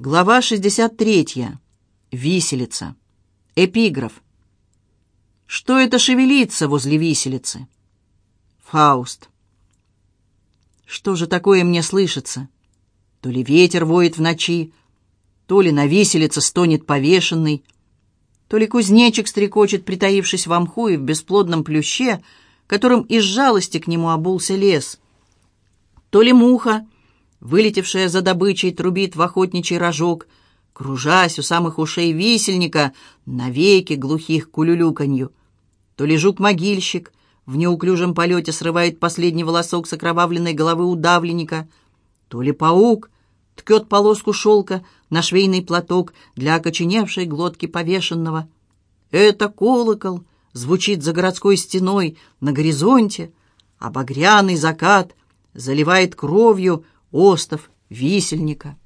Глава 63. Виселица. Эпиграф. Что это шевелится возле виселицы? Фауст. Что же такое мне слышится? То ли ветер воет в ночи, то ли на виселице стонет повешенный, то ли кузнечик стрекочет, притаившись в мху и в бесплодном плюще, которым из жалости к нему обулся лес, то ли муха, вылетевшая за добычей, трубит в охотничий рожок, кружась у самых ушей висельника, навеки глухих к улюлюканью, то ли жук-могильщик в неуклюжем полете срывает последний волосок с окровавленной головы удавленника, то ли паук ткет полоску шелка на швейный платок для окоченевшей глотки повешенного. Это колокол звучит за городской стеной на горизонте, а багряный закат заливает кровью остов висельника.